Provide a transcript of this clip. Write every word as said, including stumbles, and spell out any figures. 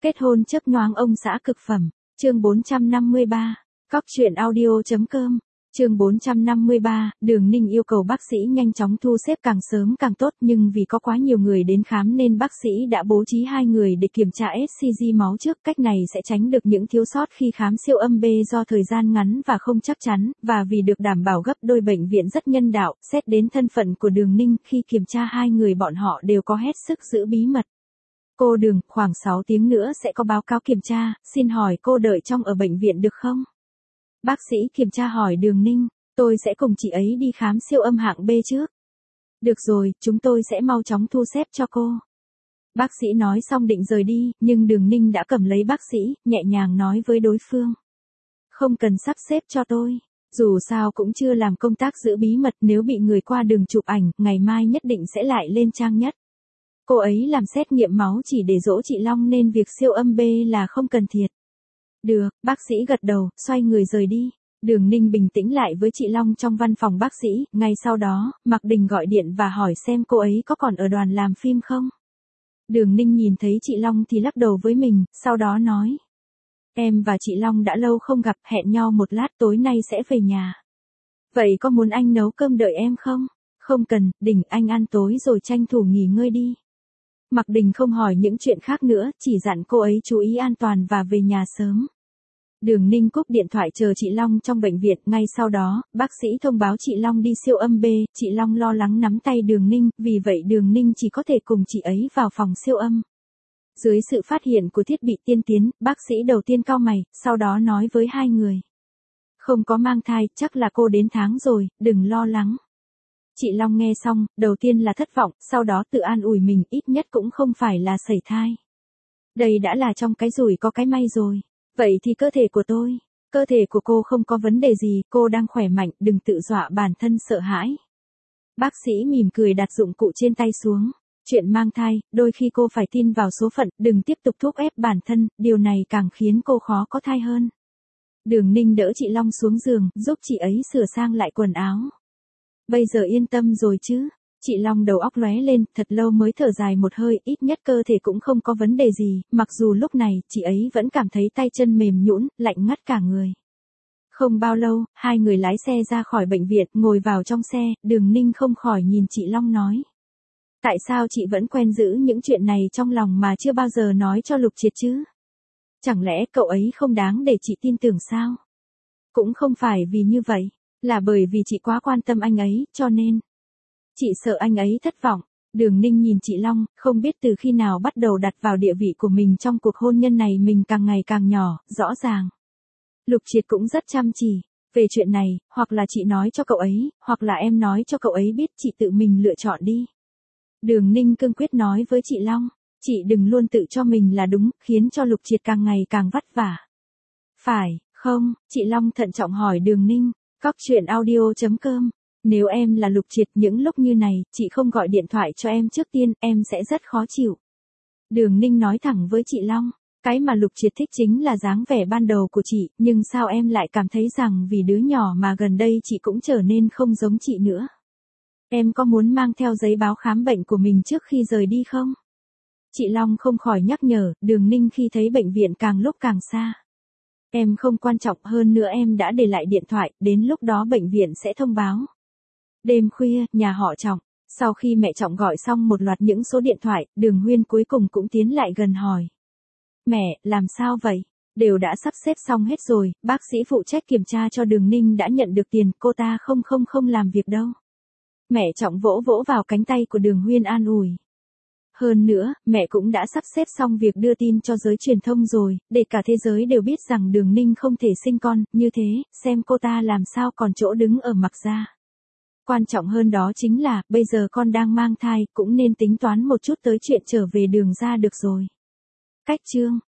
Kết hôn chớp nhoáng ông xã cực phẩm, chương bốn trăm năm mươi ba, cóc truyện audio chấm com, chương bốn trăm năm mươi ba, Đường Ninh yêu cầu bác sĩ nhanh chóng thu xếp càng sớm càng tốt, nhưng vì có quá nhiều người đến khám nên bác sĩ đã bố trí hai người để kiểm tra ét xê giê máu trước, cách này sẽ tránh được những thiếu sót khi khám siêu âm B do thời gian ngắn và không chắc chắn, và vì được đảm bảo gấp đôi bệnh viện rất nhân đạo, xét đến thân phận của Đường Ninh, khi kiểm tra hai người bọn họ đều có hết sức giữ bí mật. Cô Đường, khoảng sáu tiếng nữa sẽ có báo cáo kiểm tra, xin hỏi cô đợi trong ở bệnh viện được không? Bác sĩ kiểm tra hỏi Đường Ninh, tôi sẽ cùng chị ấy đi khám siêu âm hạng B trước. Được rồi, chúng tôi sẽ mau chóng thu xếp cho cô. Bác sĩ nói xong định rời đi, nhưng Đường Ninh đã cầm lấy bác sĩ, nhẹ nhàng nói với đối phương. Không cần sắp xếp cho tôi, dù sao cũng chưa làm công tác giữ bí mật, nếu bị người qua đường chụp ảnh, ngày mai nhất định sẽ lại lên trang nhất. Cô ấy làm xét nghiệm máu chỉ để dỗ chị Long nên việc siêu âm B là không cần thiết. Được, bác sĩ gật đầu, xoay người rời đi. Đường Ninh bình tĩnh lại với chị Long trong văn phòng bác sĩ, ngay sau đó, Mạc Đình gọi điện và hỏi xem cô ấy có còn ở đoàn làm phim không. Đường Ninh nhìn thấy chị Long thì lắc đầu với mình, sau đó nói. Em và chị Long đã lâu không gặp, hẹn nhau một lát tối nay sẽ về nhà. Vậy có muốn anh nấu cơm đợi em không? Không cần, Đình, anh ăn tối rồi tranh thủ nghỉ ngơi đi. Mạc Đình không hỏi những chuyện khác nữa, chỉ dặn cô ấy chú ý an toàn và về nhà sớm. Đường Ninh cúp điện thoại chờ chị Long trong bệnh viện, ngay sau đó, bác sĩ thông báo chị Long đi siêu âm B, chị Long lo lắng nắm tay Đường Ninh, vì vậy Đường Ninh chỉ có thể cùng chị ấy vào phòng siêu âm. Dưới sự phát hiện của thiết bị tiên tiến, bác sĩ đầu tiên cau mày, sau đó nói với hai người. Không có mang thai, chắc là cô đến tháng rồi, đừng lo lắng. Chị Long nghe xong, đầu tiên là thất vọng, sau đó tự an ủi mình, ít nhất cũng không phải là sẩy thai. Đây đã là trong cái rủi có cái may rồi. Vậy thì cơ thể của tôi, cơ thể của cô không có vấn đề gì, cô đang khỏe mạnh, đừng tự dọa bản thân sợ hãi. Bác sĩ mỉm cười đặt dụng cụ trên tay xuống. Chuyện mang thai, đôi khi cô phải tin vào số phận, đừng tiếp tục thúc ép bản thân, điều này càng khiến cô khó có thai hơn. Đường Ninh đỡ chị Long xuống giường, giúp chị ấy sửa sang lại quần áo. Bây giờ yên tâm rồi chứ? Chị Long đầu óc lóe lên, thật lâu mới thở dài một hơi, ít nhất cơ thể cũng không có vấn đề gì, mặc dù lúc này, chị ấy vẫn cảm thấy tay chân mềm nhũn, lạnh ngắt cả người. Không bao lâu, hai người lái xe ra khỏi bệnh viện, ngồi vào trong xe, Đường Ninh không khỏi nhìn chị Long nói. Tại sao chị vẫn quen giữ những chuyện này trong lòng mà chưa bao giờ nói cho Lục Triệt chứ? Chẳng lẽ cậu ấy không đáng để chị tin tưởng sao? Cũng không phải vì như vậy, là bởi vì chị quá quan tâm anh ấy, cho nên. Chị sợ anh ấy thất vọng. Đường Ninh nhìn chị Long, không biết từ khi nào bắt đầu đặt vào địa vị của mình trong cuộc hôn nhân này mình càng ngày càng nhỏ, rõ ràng. Lục Triệt cũng rất chăm chỉ. Về chuyện này, hoặc là chị nói cho cậu ấy, hoặc là em nói cho cậu ấy biết, chị tự mình lựa chọn đi. Đường Ninh cương quyết nói với chị Long, chị đừng luôn tự cho mình là đúng, khiến cho Lục Triệt càng ngày càng vất vả. Phải, không? Chị Long thận trọng hỏi Đường Ninh, cóc truyện audio chấm com. Nếu em là Lục Triệt những lúc như này, chị không gọi điện thoại cho em trước tiên, em sẽ rất khó chịu. Đường Ninh nói thẳng với chị Long, cái mà Lục Triệt thích chính là dáng vẻ ban đầu của chị, nhưng sao em lại cảm thấy rằng vì đứa nhỏ mà gần đây chị cũng trở nên không giống chị nữa? Em có muốn mang theo giấy báo khám bệnh của mình trước khi rời đi không? Chị Long không khỏi nhắc nhở, Đường Ninh khi thấy bệnh viện càng lúc càng xa. Em không quan trọng, hơn nữa em đã để lại điện thoại, đến lúc đó bệnh viện sẽ thông báo. Đêm khuya, nhà họ Trọng, sau khi mẹ Trọng gọi xong một loạt những số điện thoại, Đường Huyên cuối cùng cũng tiến lại gần hỏi. Mẹ, làm sao vậy? Đều đã sắp xếp xong hết rồi, bác sĩ phụ trách kiểm tra cho Đường Ninh đã nhận được tiền, cô ta không không không làm việc đâu. Mẹ Trọng vỗ vỗ vào cánh tay của Đường Huyên an ủi. Hơn nữa, mẹ cũng đã sắp xếp xong việc đưa tin cho giới truyền thông rồi, để cả thế giới đều biết rằng Đường Ninh không thể sinh con, như thế, xem cô ta làm sao còn chỗ đứng ở Mạc gia. Quan trọng hơn đó chính là, bây giờ con đang mang thai, cũng nên tính toán một chút tới chuyện trở về Đường gia được rồi. Cách chương